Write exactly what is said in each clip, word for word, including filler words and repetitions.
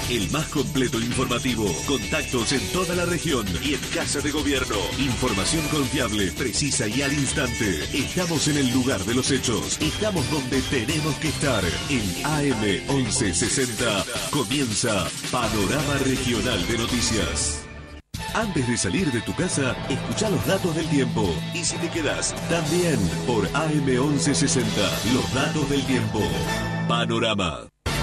el más completo informativo. Contactos en toda la región y en Casa de Gobierno. Información confiable, precisa y al instante. Estamos en el lugar de los hechos. Estamos donde tenemos que estar. En A M once sesenta comienza Panorama Regional de Noticias. Antes de salir de tu casa, escucha los datos del tiempo. Y si te quedas, también por A M once sesenta, los datos del tiempo. Panorama.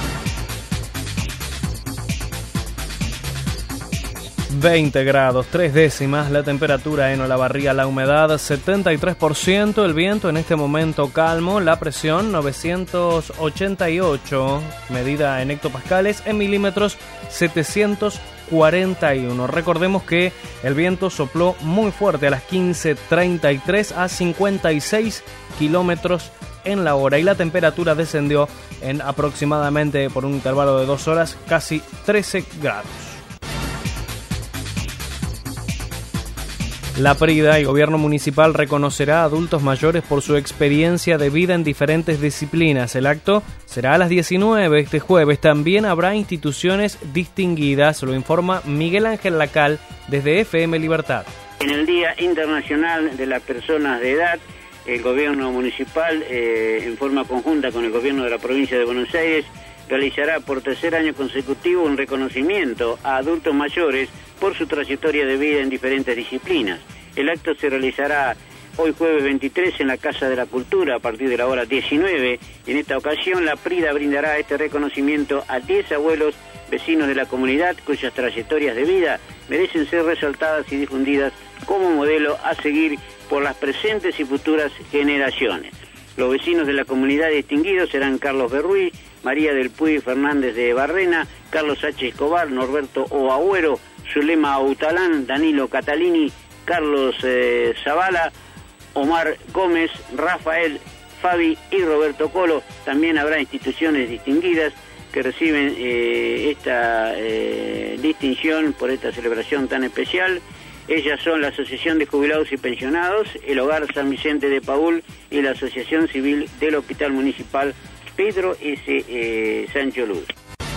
veinte grados, tres décimas, la temperatura en Olavarría, la humedad setenta y tres por ciento, el viento en este momento calmo, la presión novecientos ochenta y ocho, medida en hectopascales, en milímetros setecientos cuarenta y uno. Recordemos que el viento sopló muy fuerte a las quince treinta y tres a cincuenta y seis kilómetros en la hora y la temperatura descendió en aproximadamente, por un intervalo de dos horas, casi trece grados. La Prida y Gobierno Municipal reconocerá a adultos mayores por su experiencia de vida en diferentes disciplinas. El acto será a las diecinueve este jueves. También habrá instituciones distinguidas, lo informa Miguel Ángel Lacal desde F M Libertad. En el Día Internacional de las Personas de Edad, el Gobierno Municipal, eh, en forma conjunta con el Gobierno de la Provincia de Buenos Aires, realizará por tercer año consecutivo un reconocimiento a adultos mayores por su trayectoria de vida en diferentes disciplinas. El acto se realizará hoy jueves veintitrés en la Casa de la Cultura a partir de la hora diecinueve. En esta ocasión la Prida brindará este reconocimiento a diez abuelos vecinos de la comunidad cuyas trayectorias de vida merecen ser resaltadas y difundidas como modelo a seguir por las presentes y futuras generaciones. Los vecinos de la comunidad distinguidos serán Carlos Berruí, María del Puy Fernández de Barrena, Carlos H. Escobar, Norberto O. Agüero, Zulema Autalán, Danilo Catalini, Carlos eh, Zavala, Omar Gómez, Rafael, Fabi y Roberto Colo. También habrá instituciones distinguidas que reciben eh, esta eh, distinción por esta celebración tan especial. Ellas son la Asociación de Jubilados y Pensionados, el Hogar San Vicente de Paúl y la Asociación Civil del Hospital Municipal Pedro S. Eh, Sancho Luz.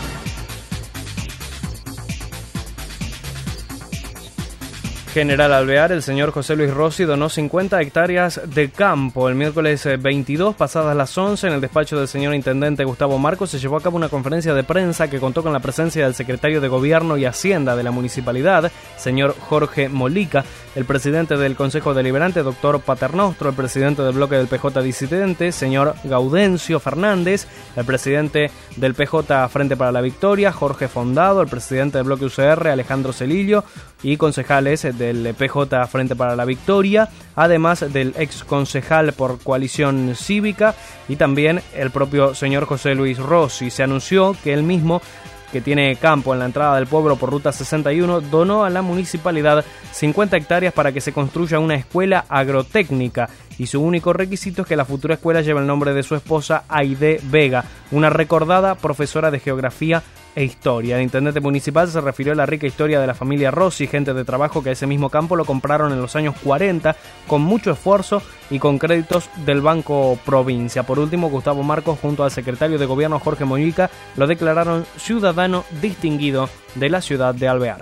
General Alvear, el señor José Luis Rossi donó cincuenta hectáreas de campo. El miércoles veintidós, pasadas las once, en el despacho del señor intendente Gustavo Marcos, se llevó a cabo una conferencia de prensa que contó con la presencia del secretario de Gobierno y Hacienda de la municipalidad, señor Jorge Molica, el presidente del Consejo Deliberante, doctor Paternostro, el presidente del bloque del P J disidente, señor Gaudencio Fernández, el presidente del P J Frente para la Victoria, Jorge Fondado, el presidente del bloque U C R, Alejandro Celillo, y concejales del P J Frente para la Victoria, además del ex concejal por Coalición Cívica y también el propio señor José Luis Rossi. Se anunció que él mismo, que tiene campo en la entrada del pueblo por Ruta sesenta y uno, donó a la municipalidad cincuenta hectáreas para que se construya una escuela agrotécnica y su único requisito es que la futura escuela lleve el nombre de su esposa Aide Vega, una recordada profesora de geografía e historia. El intendente municipal se refirió a la rica historia de la familia Rossi, gente de trabajo que ese mismo campo lo compraron en los años cuarenta con mucho esfuerzo y con créditos del Banco Provincia. Por último, Gustavo Marcos junto al secretario de Gobierno Jorge Molica lo declararon ciudadano distinguido de la ciudad de Alvear.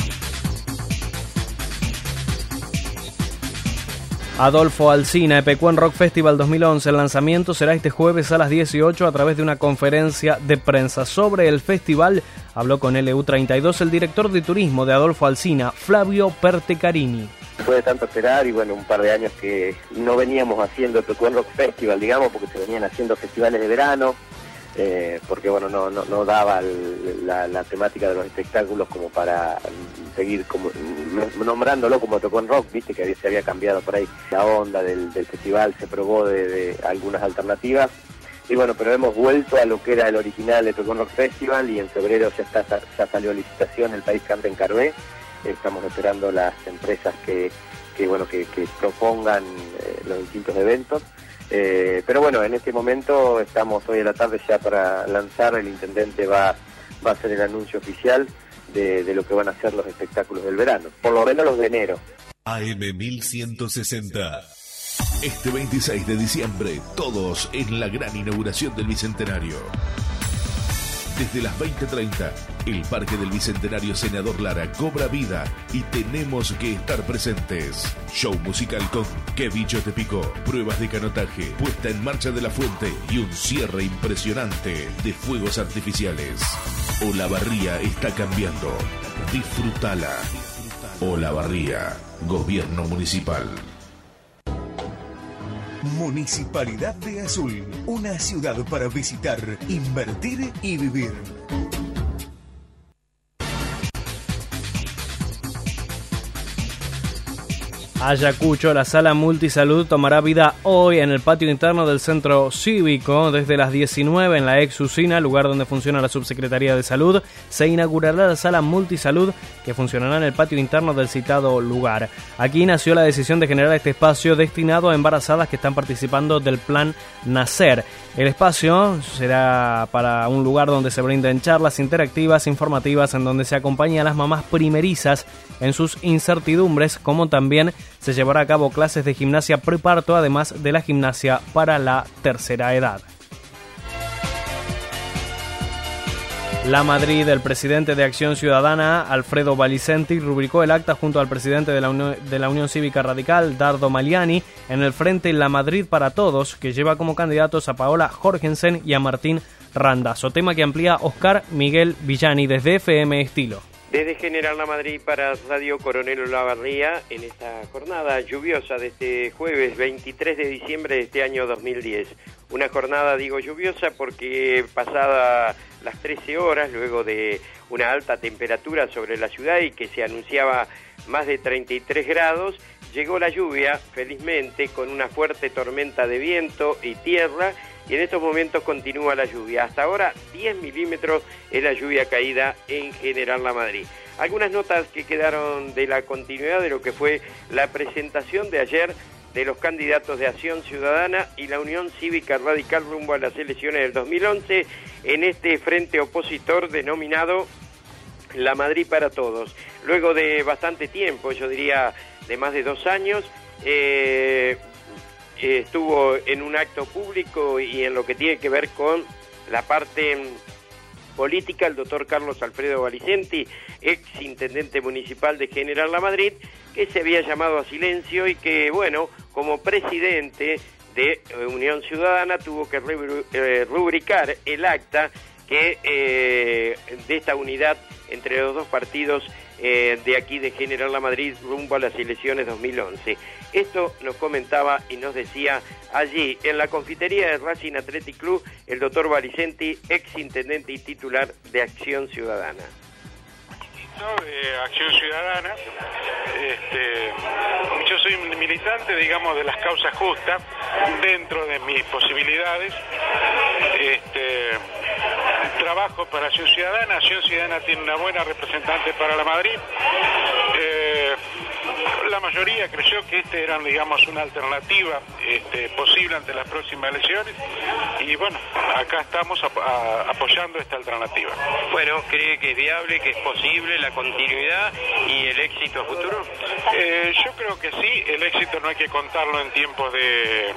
Adolfo Alsina, Epecuén Rock Festival dos mil once. El lanzamiento será este jueves a las dieciocho a través de una conferencia de prensa. Sobre el festival habló con L U treinta y dos el director de turismo de Adolfo Alsina, Flavio Pertecarini. Después de tanto esperar y bueno, un par de años que no veníamos haciendo Epecuén Rock Festival, digamos, porque se venían haciendo festivales de verano, eh, porque bueno, no, no, no daba el, la, la temática de los espectáculos como para seguir como nombrándolo como Epecuén Rock, viste que se había cambiado por ahí la onda del, del festival, se probó de, de algunas alternativas y bueno, pero hemos vuelto a lo que era el original de Epecuén Rock Festival y en febrero ya está ya salió licitación, el país canta en Carué. Estamos esperando las empresas que, que bueno que, que propongan eh, los distintos eventos. Eh, pero bueno, en este momento estamos hoy a la tarde ya para lanzar, el intendente va, va a hacer el anuncio oficial de, de lo que van a ser los espectáculos del verano, por lo menos los de enero. A M mil ciento sesenta. Este veintiséis de diciembre, todos en la gran inauguración del Bicentenario. Desde las veinte treinta, el Parque del Bicentenario Senador Lara cobra vida y tenemos que estar presentes. Show musical con ¿Qué bicho te picó? Pruebas de canotaje, puesta en marcha de la fuente y un cierre impresionante de fuegos artificiales. Olavarría está cambiando. Disfrútala. Olavarría, Gobierno Municipal. Municipalidad de Azul, una ciudad para visitar, invertir y vivir. Ayacucho, la sala multisalud tomará vida hoy en el patio interno del centro cívico. Desde las diecinueve en la ex usina, lugar donde funciona la Subsecretaría de Salud, se inaugurará la sala multisalud que funcionará en el patio interno del citado lugar. Aquí nació la decisión de generar este espacio destinado a embarazadas que están participando del plan Nacer. El espacio será para un lugar donde se brinden charlas interactivas, informativas, en donde se acompaña a las mamás primerizas en sus incertidumbres, como también se llevará a cabo clases de gimnasia preparto, además de la gimnasia para la tercera edad. La Madrid, el presidente de Acción Ciudadana, Alfredo Valicenti, rubricó el acta junto al presidente de la, Unión, de la Unión Cívica Radical, Dardo Maliani, en el Frente La Madrid para Todos, que lleva como candidatos a Paola Jorgensen y a Martín Randazzo, tema que amplía Oscar Miguel Villani desde F M Estilo. Desde General La Madrid para Radio Coronel Olavarría, en esta jornada lluviosa de este jueves veintitrés de diciembre de este año dos mil diez. Una jornada, digo, lluviosa porque pasada las trece horas, luego de una alta temperatura sobre la ciudad y que se anunciaba más de treinta y tres grados, llegó la lluvia, felizmente, con una fuerte tormenta de viento y tierra, y en estos momentos continúa la lluvia. Hasta ahora diez milímetros es la lluvia caída en General La Madrid. Algunas notas que quedaron de la continuidad de lo que fue la presentación de ayer de los candidatos de Acción Ciudadana y la Unión Cívica Radical rumbo a las elecciones del dos mil once en este frente opositor denominado La Madrid para Todos. Luego de bastante tiempo, yo diría de más de dos años, eh, estuvo en un acto público y en lo que tiene que ver con la parte política el doctor Carlos Alfredo Valicenti, ex intendente municipal de General La Madrid, que se había llamado a silencio y que, bueno, como presidente de Unión Ciudadana tuvo que rubricar el acta que eh, de esta unidad entre los dos partidos eh, de aquí de General La Madrid rumbo a las elecciones dos mil once. Esto nos comentaba y nos decía allí en la confitería de Racing Athletic Club el doctor Valicenti, ex intendente y titular de Acción Ciudadana. De Acción Ciudadana, este, yo soy militante, digamos, de las causas justas dentro de mis posibilidades. Este, trabajo para Acción Ciudadana. Acción Ciudadana tiene una buena representante para La Madrid. Eh, la mayoría creyó que este era, digamos, una alternativa este, posible ante las próximas elecciones y bueno, acá estamos ap a, apoyando esta alternativa. Bueno, ¿cree que es viable, que es posible la continuidad y el éxito a futuro? Eh, yo creo que sí. El éxito no hay que contarlo en tiempos de...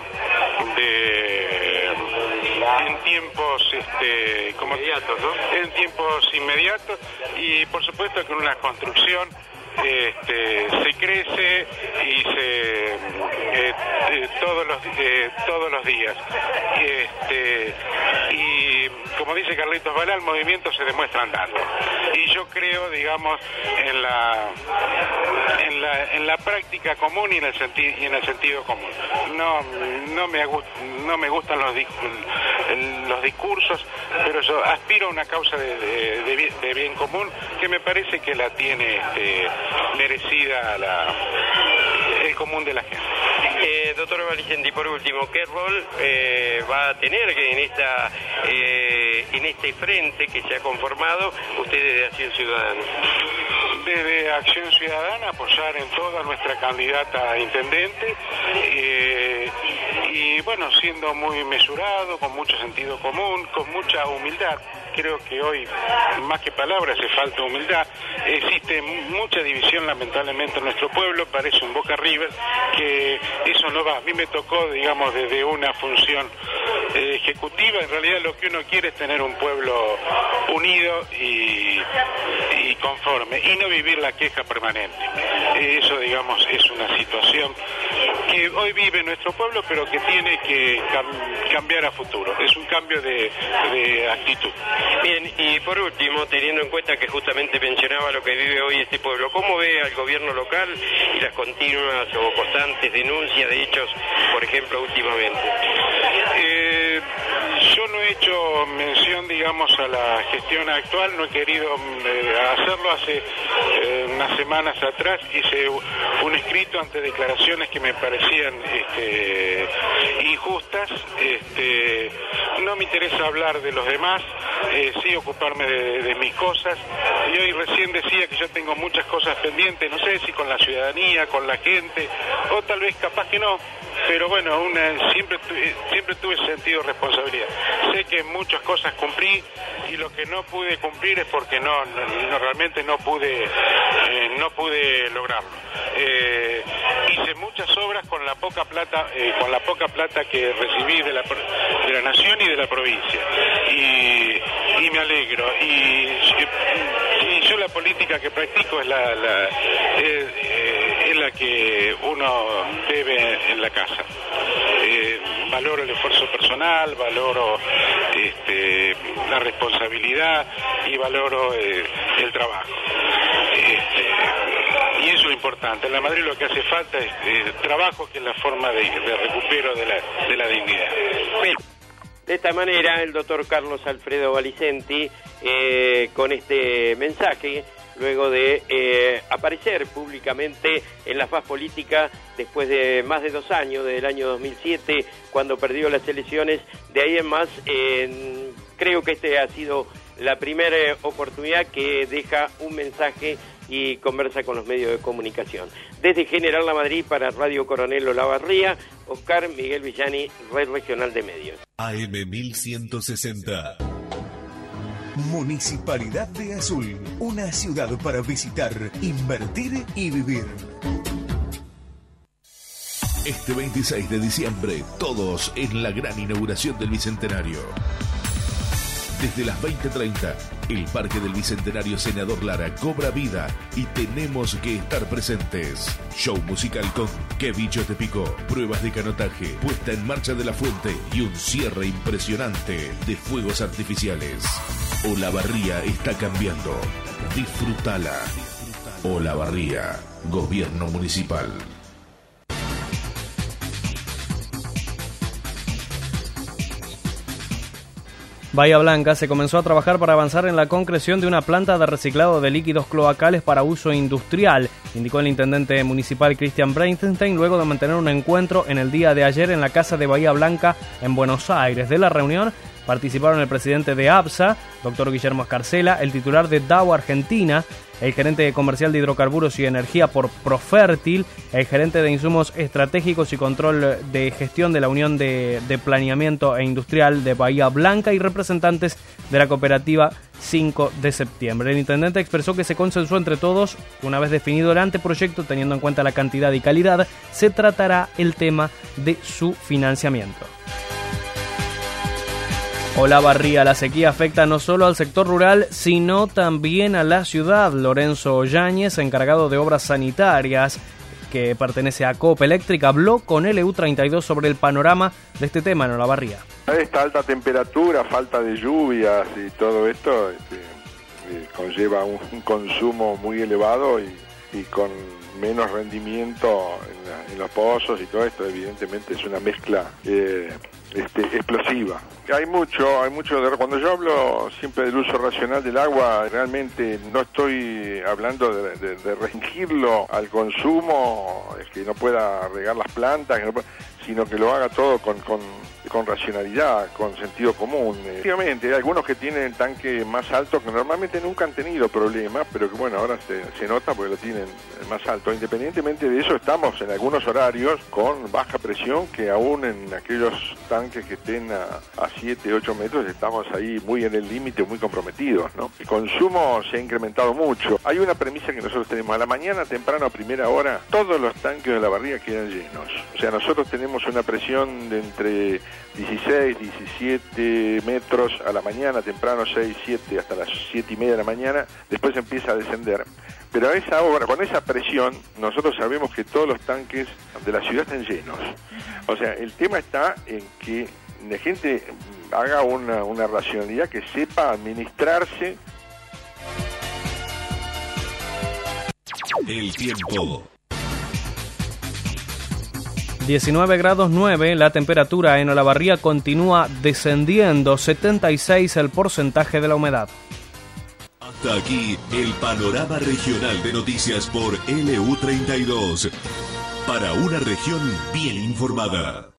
de en tiempos este, como inmediatos, ¿no? En tiempos inmediatos y por supuesto que en una construcción Este, se crece y se eh, eh, todos los eh, todos los días este, y como dice Carlitos Balá, el movimiento se demuestra andando y yo creo, digamos, en la en la en la práctica común y en el sentido y en el sentido común. No no me no me gustan los los discursos, pero yo aspiro a una causa de, de, de, bien, de bien común que me parece que la tiene este, merecida la, el común de la gente. Eh, doctor Valicenti, por último, ¿qué rol eh, va a tener en esta eh, en este frente que se ha conformado ustedes de Acción Ciudadana? Desde Acción Ciudadana apoyar en toda nuestra candidata a intendente eh, y bueno, siendo muy mesurado, con mucho sentido común, con mucha humildad. Creo que hoy, más que palabras, hace falta humildad. Existe mucha división, lamentablemente, en nuestro pueblo. Parece un Boca River, que eso no va. A mí me tocó, digamos, desde una función eh, ejecutiva. En realidad lo que uno quiere es tener un pueblo unido y, y conforme, y no vivir la queja permanente. Eh, eso, digamos, es una situación que hoy vive nuestro pueblo, pero que tiene que cam- cambiar a futuro. Es un cambio de, de actitud. Bien, y por último, teniendo en cuenta que justamente mencionaba lo que vive hoy este pueblo, ¿cómo ve al gobierno local y las continuas o constantes denuncias de hechos, por ejemplo, últimamente? Eh, yo no he hecho mención, digamos, a la gestión actual, no he querido eh, hacerlo. Hace eh, unas semanas atrás hice un escrito ante declaraciones que me parecían este, injustas. Este, no me interesa hablar de los demás, eh, sí ocuparme de, de mis cosas. Y hoy recién decía que yo tengo muchas cosas pendientes, no sé si con la ciudadanía, con la gente, o tal vez capaz que no. Pero bueno, una, siempre, tuve, siempre tuve sentido de responsabilidad. Sé que muchas cosas cumplí y lo que no pude cumplir es porque no, no, no realmente no pude, eh, no pude lograrlo. Eh, hice muchas obras con la poca plata, eh, con la poca plata que recibí de la, de la nación y de la provincia. Y, y me alegro. Y, y yo la política que practico es la, la es, eh, es la que uno debe en la casa. Eh, valoro el esfuerzo personal, valoro este, la responsabilidad y valoro eh, el trabajo. Este, y eso es lo importante. En la Madrid lo que hace falta es eh, trabajo, que es la forma de, de recupero de la, de la dignidad. Bien. De esta manera, el doctor Carlos Alfredo Valicenti, eh, con este mensaje, luego de eh, aparecer públicamente en la faz política después de más de dos años, desde el año dos mil siete, cuando perdió las elecciones. De ahí en más, eh, creo que este ha sido la primera oportunidad que deja un mensaje y conversa con los medios de comunicación. Desde General La Madrid para Radio Coronel Olavarría, Oscar Miguel Villani, Red Regional de Medios. A M mil ciento sesenta. Municipalidad de Azul, una ciudad para visitar, invertir y vivir. Este veintiséis de diciembre, todos en la gran inauguración del Bicentenario. Desde las veinte treinta, el Parque del Bicentenario Senador Lara cobra vida y tenemos que estar presentes. Show musical con ¿Qué bicho te picó? Pruebas de canotaje, puesta en marcha de la fuente y un cierre impresionante de fuegos artificiales. Olavarría está cambiando. Disfrútala. Olavarría, Gobierno Municipal. Bahía Blanca se comenzó a trabajar para avanzar en la concreción de una planta de reciclado de líquidos cloacales para uso industrial, indicó el intendente municipal Cristian Breitenstein luego de mantener un encuentro en el día de ayer en la Casa de Bahía Blanca en Buenos Aires. De la reunión participaron el presidente de APSA, doctor Guillermo Escarcela, el titular de Dow Argentina, el gerente comercial de hidrocarburos y energía por Profértil, el gerente de insumos estratégicos y control de gestión de la Unión de, de Planeamiento e Industrial de Bahía Blanca y representantes de la cooperativa cinco de septiembre. El intendente expresó que se consensuó entre todos, una vez definido el anteproyecto, teniendo en cuenta la cantidad y calidad, se tratará el tema de su financiamiento. Olavarría, la sequía afecta no solo al sector rural, sino también a la ciudad. Lorenzo Yáñez, encargado de obras sanitarias, que pertenece a Coop Eléctrica, habló con L U treinta y dos sobre el panorama de este tema en Olavarría. Esta alta temperatura, falta de lluvias y todo esto este, eh, conlleva un, un consumo muy elevado y, y con menos rendimiento en, la, en los pozos y todo esto. Evidentemente es una mezcla eh, este, explosiva. Hay mucho, hay mucho de, cuando yo hablo siempre del uso racional del agua, realmente no estoy hablando de, de, de restringirlo al consumo, es que no pueda regar las plantas, que no pueda, sino que lo haga todo con, con, con racionalidad, con sentido común. Efectivamente, hay algunos que tienen el tanque más alto, que normalmente nunca han tenido problemas, pero que bueno, ahora se, se nota porque lo tienen más alto. Independientemente de eso, estamos en algunos horarios con baja presión, que aún en aquellos tanques que estén a, a siete, ocho metros, estamos ahí muy en el límite, muy comprometidos, ¿no? El consumo se ha incrementado mucho. Hay una premisa que nosotros tenemos: a la mañana, temprano, a primera hora, todos los tanques de la barriga quedan llenos. O sea, nosotros tenemos una presión de entre dieciséis, diecisiete metros a la mañana, temprano seis, siete, hasta las siete y media de la mañana, después empieza a descender. Pero a esa hora, con esa presión, nosotros sabemos que todos los tanques de la ciudad están llenos. O sea, el tema está en que la gente haga una, una racionalidad, que sepa administrarse. El tiempo. diecinueve grados nueve, la temperatura en Olavarría continúa descendiendo, setenta y seis el porcentaje de la humedad. Hasta aquí el panorama regional de noticias por L U treinta y dos. Para una región bien informada.